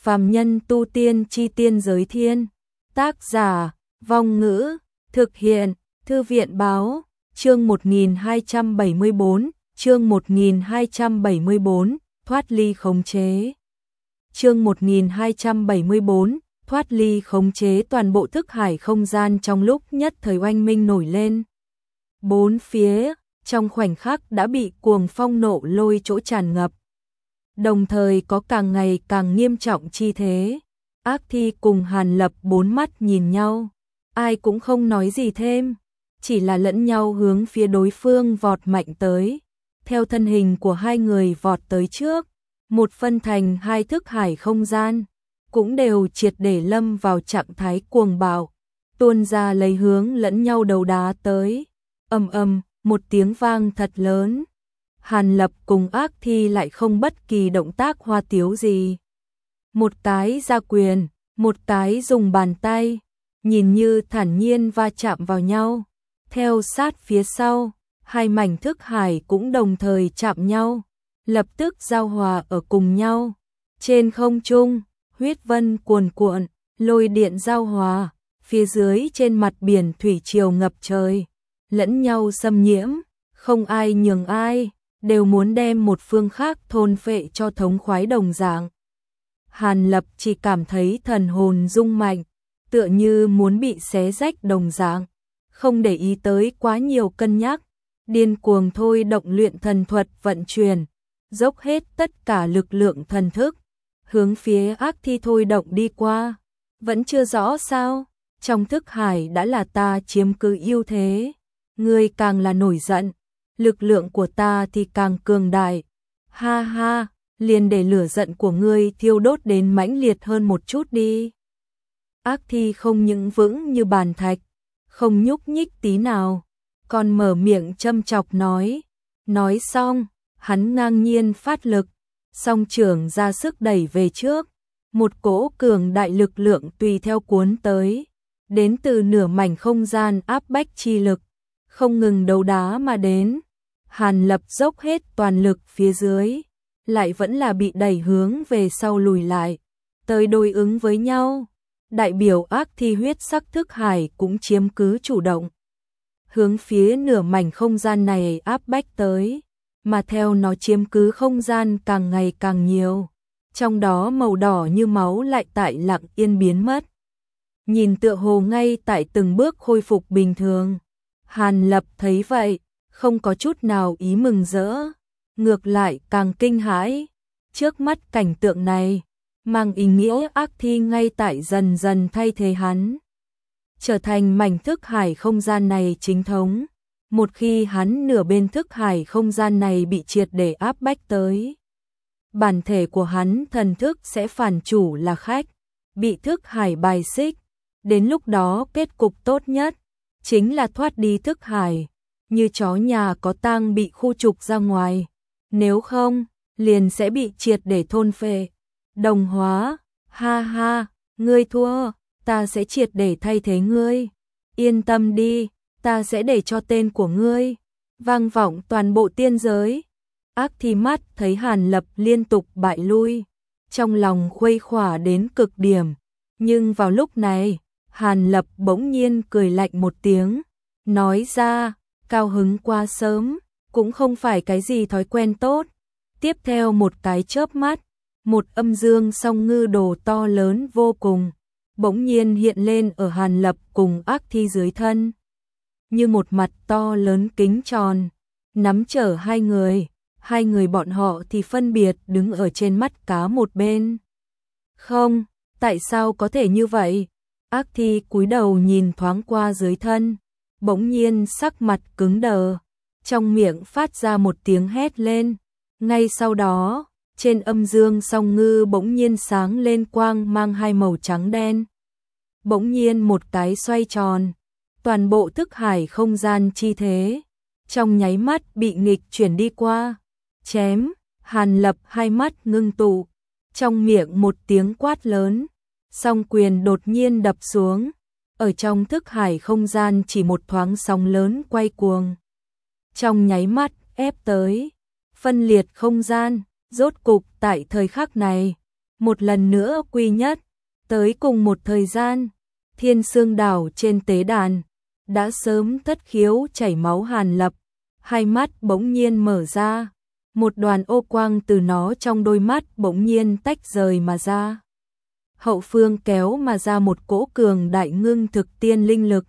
Phàm nhân tu tiên chi tiên giới thiên. Tác giả, Vong Ngữ, thực hiện, Thư viện Báo, chương 1274, chương 1274, thoát ly khống chế. Chương 1274, thoát ly khống chế. Toàn bộ thức hải không gian trong lúc nhất thời oanh minh nổi lên. Bốn phía, trong khoảnh khắc đã bị cuồng phong nộ lôi chỗ tràn ngập. Đồng thời có càng ngày càng nghiêm trọng chi thế. Ác Thi cùng Hàn Lập bốn mắt nhìn nhau, ai cũng không nói gì thêm, chỉ là lẫn nhau hướng phía đối phương vọt mạnh tới. Theo thân hình của hai người vọt tới trước, một phân thành hai thức hải không gian, cũng đều triệt để lâm vào trạng thái cuồng bạo, tuôn ra lấy hướng lẫn nhau đầu đá tới. Ầm ầm, một tiếng vang thật lớn. Hàn Lập cùng Ác Thi lại không bất kỳ động tác hoa tiếu gì. Một cái ra quyền, một cái dùng bàn tay, nhìn như thản nhiên va chạm vào nhau. Theo sát phía sau, hai mảnh thức hải cũng đồng thời chạm nhau, lập tức giao hòa ở cùng nhau. Trên không trung, huyết vân cuồn cuộn, lôi điện giao hòa, phía dưới trên mặt biển thủy triều ngập trời, lẫn nhau xâm nhiễm, không ai nhường ai, đều muốn đem một phương khác thôn phệ cho thống khoái đồng dạng. Hàn Lập chỉ cảm thấy thần hồn rung mạnh, tựa như muốn bị xé rách đồng dạng, không để ý tới quá nhiều cân nhắc, điên cuồng thôi động luyện thần thuật vận chuyển, dốc hết tất cả lực lượng thần thức, hướng phía Ác Thi thôi động đi qua. Vẫn chưa rõ sao, trong thức hải đã là ta chiếm cứ ưu thế, ngươi càng là nổi giận, lực lượng của ta thì càng cường đại. Ha ha, liền để lửa giận của ngươi thiêu đốt đến mãnh liệt hơn một chút đi. Ác Thi không những vững như bàn thạch, không nhúc nhích tí nào, còn mở miệng châm chọc nói. Nói xong, hắn ngang nhiên phát lực, song trưởng ra sức đẩy về trước, một cỗ cường đại lực lượng tùy theo cuốn tới, đến từ nửa mảnh không gian áp bách chi lực, không ngừng đấu đá mà đến. Hàn Lập dốc hết toàn lực phía dưới, lại vẫn là bị đẩy hướng về sau lùi lại, tới đối ứng với nhau. Đại biểu Ác Thi huyết sắc thức hải cũng chiếm cứ chủ động, hướng phía nửa mảnh không gian này áp bách tới, mà theo nó chiếm cứ không gian càng ngày càng nhiều, trong đó màu đỏ như máu lại tại lặng yên biến mất, nhìn tựa hồ ngay tại từng bước khôi phục bình thường. Hàn Lập thấy vậy, không có chút nào ý mừng rỡ, ngược lại càng kinh hãi. Trước mắt cảnh tượng này, mang ý nghĩa Ác Thi ngay tại dần dần thay thế hắn, trở thành mảnh thức hải không gian này chính thống. Một khi hắn nửa bên thức hải không gian này bị triệt để áp bách tới, bản thể của hắn thần thức sẽ phản chủ là khách, bị thức hải bài xích. Đến lúc đó kết cục tốt nhất chính là thoát đi thức hải, như chó nhà có tang bị khu trục ra ngoài, nếu không liền sẽ bị triệt để thôn phệ, đồng hóa. Ha ha, ngươi thua, ta sẽ triệt để thay thế ngươi, yên tâm đi, ta sẽ để cho tên của ngươi vang vọng toàn bộ tiên giới. Ác Thi mắt thấy Hàn Lập liên tục bại lui, trong lòng khuây khỏa đến cực điểm, nhưng vào lúc này, Hàn Lập bỗng nhiên cười lạnh một tiếng, nói ra, cao hứng quá sớm, cũng không phải cái gì thói quen tốt. Tiếp theo một cái chớp mắt, một âm dương song ngư đồ to lớn vô cùng, bỗng nhiên hiện lên ở Hàn Lập cùng Ác Thi dưới thân, như một mặt to lớn kính tròn, nắm chở hai người bọn họ thì phân biệt đứng ở trên mắt cá một bên. Không, tại sao có thể như vậy? Ác Thi cúi đầu nhìn thoáng qua dưới thân, bỗng nhiên sắc mặt cứng đờ, trong miệng phát ra một tiếng hét lên. Ngay sau đó, trên âm dương song ngư bỗng nhiên sáng lên quang mang hai màu trắng đen. Bỗng nhiên một cái xoay tròn, toàn bộ thức hải không gian chi thế, trong nháy mắt bị nghịch chuyển đi qua, chém. Hàn Lập hai mắt ngưng tụ, trong miệng một tiếng quát lớn, song quyền đột nhiên đập xuống, ở trong thức hải không gian chỉ một thoáng sóng lớn quay cuồng, trong nháy mắt ép tới, phân liệt không gian. Rốt cục tại thời khắc này, một lần nữa quy nhất. Tới cùng một thời gian, Thiên Sương Đảo trên tế đàn đã sớm thất khiếu chảy máu Hàn Lập, hai mắt bỗng nhiên mở ra, một đoàn ô quang từ nó trong đôi mắt bỗng nhiên tách rời mà ra. Hậu phương kéo mà ra một cỗ cường đại ngưng thực tiên linh lực,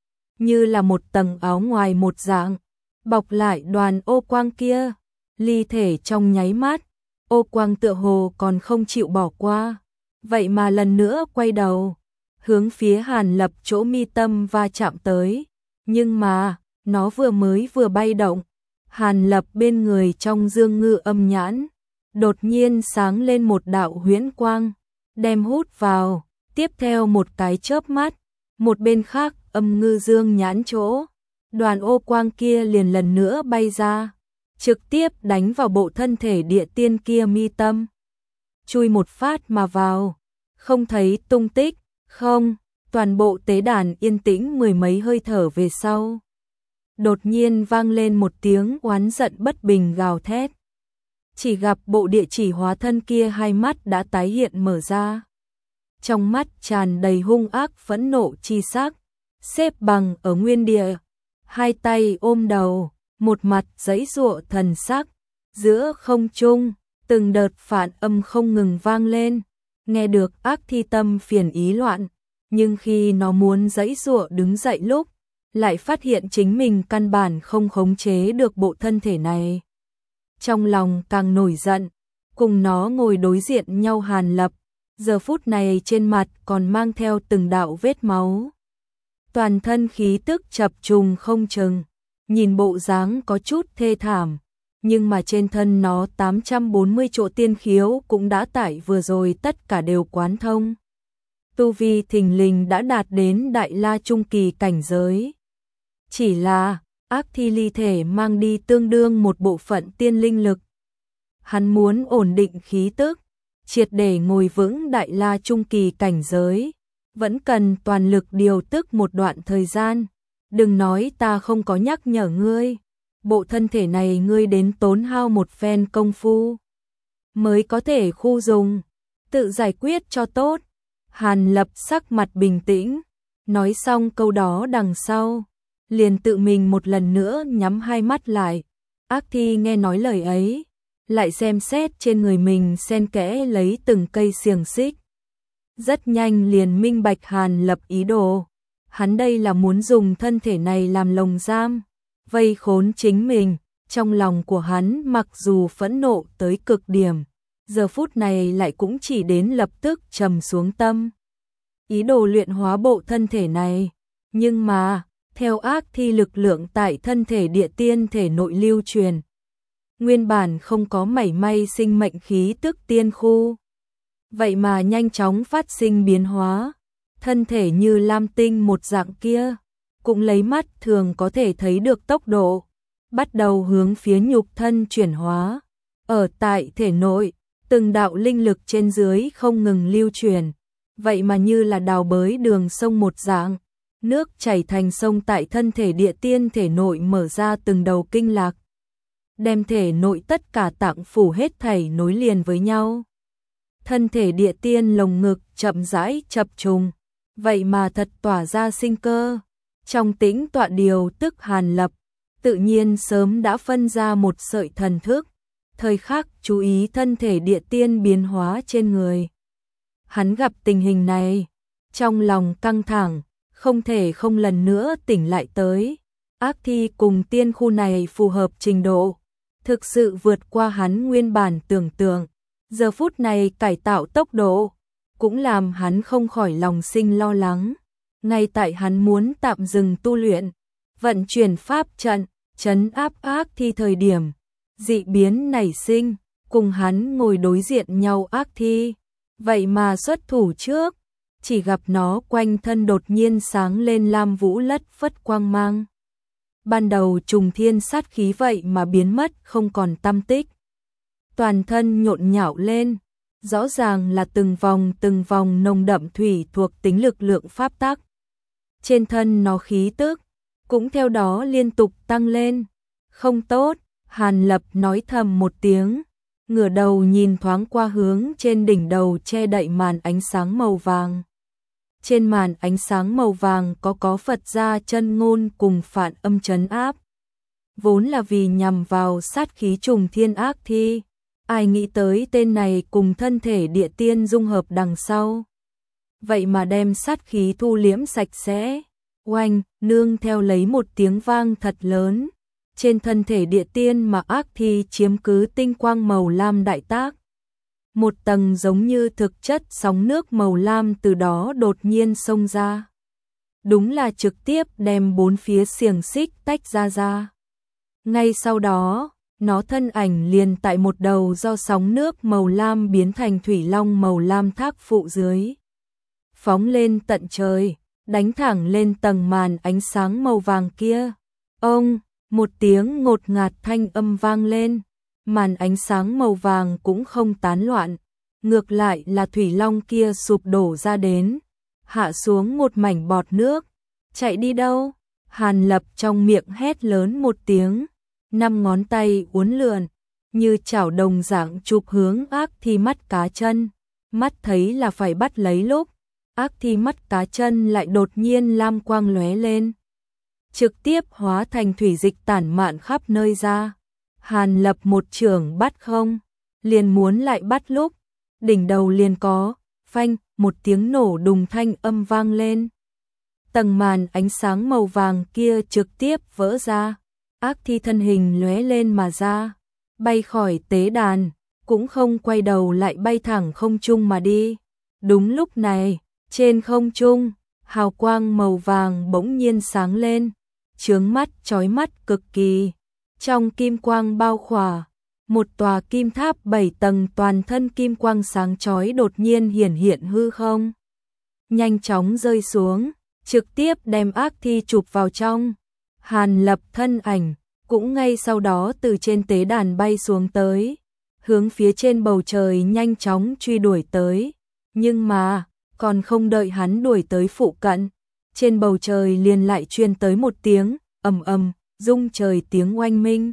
như là một tầng áo ngoài một dạng, bọc lại đoàn ô quang kia, ly thể trong nháy mắt, ô quang tựa hồ còn không chịu bỏ qua, vậy mà lần nữa quay đầu, hướng phía Hàn Lập chỗ mi tâm va chạm tới, nhưng mà, nó vừa bay động, Hàn Lập bên người trong dương ngư âm nhãn, đột nhiên sáng lên một đạo huyễn quang, đem hút vào, tiếp theo một cái chớp mắt, một bên khác âm ngư dương nhãn chỗ, đoàn ô quang kia liền lần nữa bay ra, trực tiếp đánh vào bộ thân thể địa tiên kia mi tâm, chui một phát mà vào, không thấy tung tích, không, toàn bộ tế đàn yên tĩnh mười mấy hơi thở về sau. Đột nhiên vang lên một tiếng oán giận bất bình gào thét. Chỉ gặp bộ địa chỉ hóa thân kia hai mắt đã tái hiện mở ra. Trong mắt tràn đầy hung ác phẫn nộ chi sắc, xếp bằng ở nguyên địa, hai tay ôm đầu, một mặt giãy giụa thần sắc, giữa không trung, từng đợt phản âm không ngừng vang lên, nghe được ác thi tâm phiền ý loạn, nhưng khi nó muốn giãy giụa đứng dậy lúc, lại phát hiện chính mình căn bản không khống chế được bộ thân thể này. Trong lòng càng nổi giận, cùng nó ngồi đối diện nhau Hàn Lập, giờ phút này trên mặt còn mang theo từng đạo vết máu. Toàn thân khí tức chập trùng không chừng, nhìn bộ dáng có chút thê thảm, nhưng mà trên thân nó 840 chỗ tiên khiếu cũng đã tải vừa rồi tất cả đều quán thông. Tu vi thình lình đã đạt đến đại la trung kỳ cảnh giới. Chỉ là, ác thi ly thể mang đi tương đương một bộ phận tiên linh lực. Hắn muốn ổn định khí tức, triệt để ngồi vững đại la trung kỳ cảnh giới, vẫn cần toàn lực điều tức một đoạn thời gian. Đừng nói ta không có nhắc nhở ngươi, bộ thân thể này ngươi đến tốn hao một phen công phu, mới có thể khu dùng, tự giải quyết cho tốt. Hàn Lập sắc mặt bình tĩnh, nói xong câu đó đằng sau, liền tự mình một lần nữa nhắm hai mắt lại. Ác thi nghe nói lời ấy, lại xem xét trên người mình xen kẽ lấy từng cây xiềng xích. Rất nhanh liền minh bạch Hàn Lập ý đồ. Hắn đây là muốn dùng thân thể này làm lồng giam, vây khốn chính mình. Trong lòng của hắn mặc dù phẫn nộ tới cực điểm, giờ phút này lại cũng chỉ đến lập tức trầm xuống tâm. Ý đồ luyện hóa bộ thân thể này, nhưng mà, theo ác thi lực lượng tại thân thể địa tiên thể nội lưu truyền, nguyên bản không có mảy may sinh mệnh khí tức tiên khu. Vậy mà nhanh chóng phát sinh biến hóa, thân thể như lam tinh một dạng kia, cũng lấy mắt thường có thể thấy được tốc độ, bắt đầu hướng phía nhục thân chuyển hóa. Ở tại thể nội, từng đạo linh lực trên dưới không ngừng lưu truyền, vậy mà như là đào bới đường sông một dạng, nước chảy thành sông tại thân thể địa tiên thể nội mở ra từng đầu kinh lạc, đem thể nội tất cả tạng phủ hết thảy nối liền với nhau. Thân thể địa tiên lồng ngực chậm rãi chập trùng, vậy mà thật tỏa ra sinh cơ. Trong tĩnh tọa điều tức Hàn Lập, tự nhiên sớm đã phân ra một sợi thần thức, thời khắc chú ý thân thể địa tiên biến hóa trên người. Hắn gặp tình hình này, trong lòng căng thẳng, không thể không lần nữa tỉnh lại tới. Ác thi cùng tiên khu này phù hợp trình độ, thực sự vượt qua hắn nguyên bản tưởng tượng. Giờ phút này cải tạo tốc độ, cũng làm hắn không khỏi lòng sinh lo lắng. Ngay tại hắn muốn tạm dừng tu luyện, vận chuyển pháp trận, trấn áp ác thi thời điểm, dị biến nảy sinh, cùng hắn ngồi đối diện nhau ác thi. Vậy mà xuất thủ trước, chỉ gặp nó quanh thân đột nhiên sáng lên lam vũ lất phất quang mang. Ban đầu trùng thiên sát khí vậy mà biến mất không còn tăm tích. Toàn thân nhộn nhạo lên, rõ ràng là từng vòng nồng đậm thủy thuộc tính lực lượng pháp tắc. Trên thân nó khí tức, cũng theo đó liên tục tăng lên. Không tốt, Hàn Lập nói thầm một tiếng, ngửa đầu nhìn thoáng qua hướng trên đỉnh đầu che đậy màn ánh sáng màu vàng. Trên màn ánh sáng màu vàng có Phật gia chân ngôn cùng phản âm trấn áp. Vốn là vì nhằm vào sát khí trùng thiên ác thi. Ai nghĩ tới tên này cùng thân thể địa tiên dung hợp đằng sau. Vậy mà đem sát khí thu liễm sạch sẽ. Oanh, nương theo lấy một tiếng vang thật lớn. Trên thân thể địa tiên mà ác thi chiếm cứ tinh quang màu lam đại tác. Một tầng giống như thực chất sóng nước màu lam từ đó đột nhiên xông ra. Đúng là trực tiếp đem bốn phía xiềng xích tách ra. Ngay sau đó, nó thân ảnh liền tại một đầu do sóng nước màu lam biến thành thủy long màu lam thác phụ dưới. Phóng lên tận trời, đánh thẳng lên tầng màn ánh sáng màu vàng kia. Ông, một tiếng ngột ngạt thanh âm vang lên, màn ánh sáng màu vàng cũng không tán loạn, ngược lại là thủy long kia sụp đổ ra đến, hạ xuống một mảnh bọt nước. Chạy đi đâu? Hàn Lập trong miệng hét lớn một tiếng, 5 ngón tay uốn lượn, như chảo đồng dạng chụp hướng ác thi mắt cá chân, mắt thấy là phải bắt lấy lúc, ác thi mắt cá chân lại đột nhiên lam quang lóe lên, trực tiếp hóa thành thủy dịch tản mạn khắp nơi ra. Hàn Lập một chưởng bắt không, liền muốn lại bắt lúc, đỉnh đầu liền có, phanh, một tiếng nổ đùng thanh âm vang lên. Tầng màn ánh sáng màu vàng kia trực tiếp vỡ ra, ác thi thân hình lóe lên mà ra, bay khỏi tế đàn, cũng không quay đầu lại bay thẳng không trung mà đi. Đúng lúc này, trên không trung, hào quang màu vàng bỗng nhiên sáng lên, chướng mắt chói mắt cực kỳ. Trong kim quang bao khỏa, một tòa kim tháp 7 tầng toàn thân kim quang sáng chói đột nhiên hiển hiện hư không. Nhanh chóng rơi xuống, trực tiếp đem ác thi chụp vào trong. Hàn Lập thân ảnh, cũng ngay sau đó từ trên tế đàn bay xuống tới, hướng phía trên bầu trời nhanh chóng truy đuổi tới. Nhưng mà, còn không đợi hắn đuổi tới phụ cận, trên bầu trời liền lại truyền tới một tiếng, ầm ầm, rung trời tiếng oanh minh.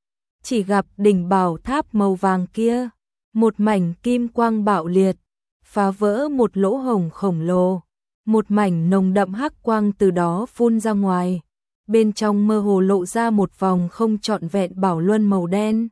Chỉ gặp đỉnh bảo tháp màu vàng kia, một mảnh kim quang bạo liệt, phá vỡ một lỗ hổng khổng lồ, một mảnh nồng đậm hắc quang từ đó phun ra ngoài, bên trong mơ hồ lộ ra một vòng không trọn vẹn bảo luân màu đen.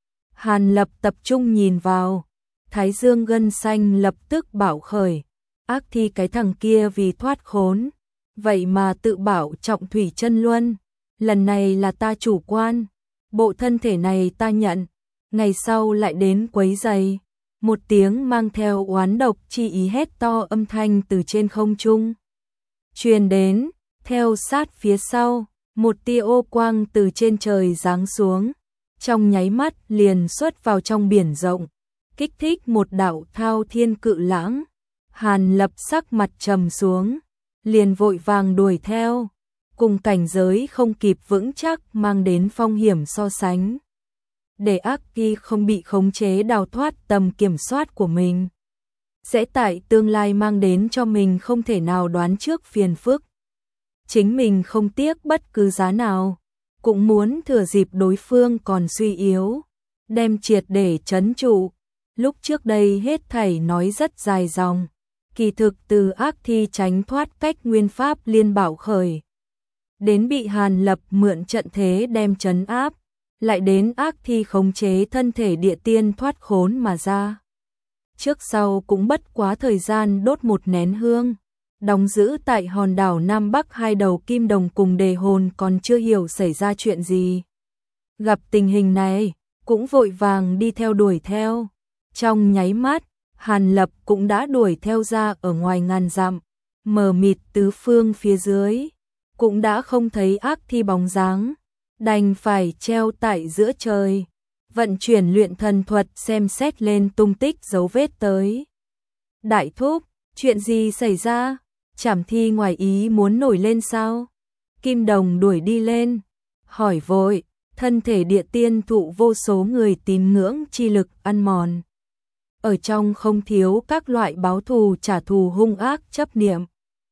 Hàn Lập tập trung nhìn vào, thái dương gân xanh lập tức bạo khởi, ác thi cái thằng kia vì thoát khốn, vậy mà tự bảo trọng thủy chân luân, lần này là ta chủ quan, bộ thân thể này ta nhận, ngày sau lại đến quấy rầy. Một tiếng mang theo oán độc chi ý hét to âm thanh từ trên không trung truyền đến, theo sát phía sau, một tia ô quang từ trên trời giáng xuống, trong nháy mắt liền xuất vào trong biển rộng, kích thích một đạo thao thiên cự lãng. Hàn Lập sắc mặt trầm xuống, liền vội vàng đuổi theo, cùng cảnh giới không kịp vững chắc mang đến phong hiểm so sánh. Để ác thi không bị khống chế đào thoát tầm kiểm soát của mình, sẽ tại tương lai mang đến cho mình không thể nào đoán trước phiền phức. Chính mình không tiếc bất cứ giá nào, cũng muốn thừa dịp đối phương còn suy yếu, đem triệt để trấn trụ. Lúc trước đây hết thảy nói rất dài dòng, kỳ thực từ ác thi tránh thoát cách nguyên pháp liên bảo khởi, đến bị Hàn Lập mượn trận thế đem trấn áp, lại đến ác thi khống chế thân thể địa tiên thoát khốn mà ra. Trước sau cũng bất quá thời gian đốt một nén hương, đóng giữ tại hòn đảo Nam Bắc hai đầu kim đồng cùng đề hồn còn chưa hiểu xảy ra chuyện gì. Gặp tình hình này, cũng vội vàng đi theo đuổi theo. Trong nháy mắt, Hàn Lập cũng đã đuổi theo ra ở ngoài ngàn dặm, mờ mịt tứ phương phía dưới, cũng đã không thấy ác thi bóng dáng, đành phải treo tại giữa trời, vận chuyển luyện thần thuật xem xét lên tung tích dấu vết tới. Đại thúc, chuyện gì xảy ra? Trảm thi ngoài ý muốn nổi lên sao? Kim đồng đuổi đi lên, hỏi vội, thân thể địa tiên thụ vô số người tín ngưỡng chi lực ăn mòn. Ở trong không thiếu các loại báo thù trả thù hung ác chấp niệm.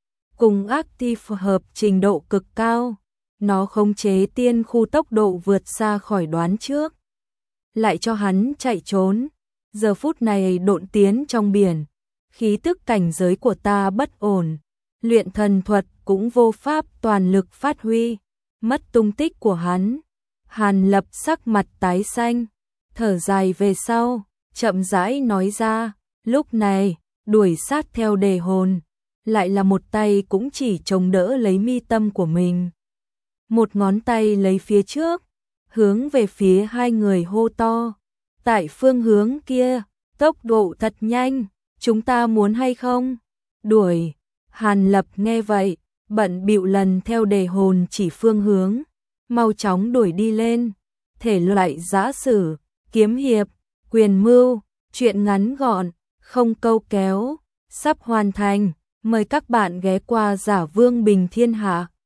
Cùng ác thi phù hợp trình độ cực cao, nó khống chế tiên khu tốc độ vượt xa khỏi đoán trước. lại cho hắn chạy trốn. Giờ phút này độn tiến trong biển, khí tức cảnh giới của ta bất ổn, luyện thần thuật cũng vô pháp toàn lực phát huy, mất tung tích của hắn. Hàn Lập sắc mặt tái xanh, thở dài về sau, chậm rãi nói ra, lúc này, đuổi sát theo đề hồn, lại là một tay cũng chỉ chống đỡ lấy mi tâm của mình. Một ngón tay lấy phía trước, hướng về phía hai người hô to. Tại phương hướng kia, tốc độ thật nhanh, chúng ta muốn hay không? Đuổi. Hàn Lập nghe vậy, bận bịu lần theo đề hồn chỉ phương hướng, mau chóng đuổi đi lên. Thể loại giã sử, kiếm hiệp, quyền mưu, truyện ngắn gọn, không câu kéo, sắp hoàn thành. Mời các bạn ghé qua Giả Vương Bình Thiên Hạ.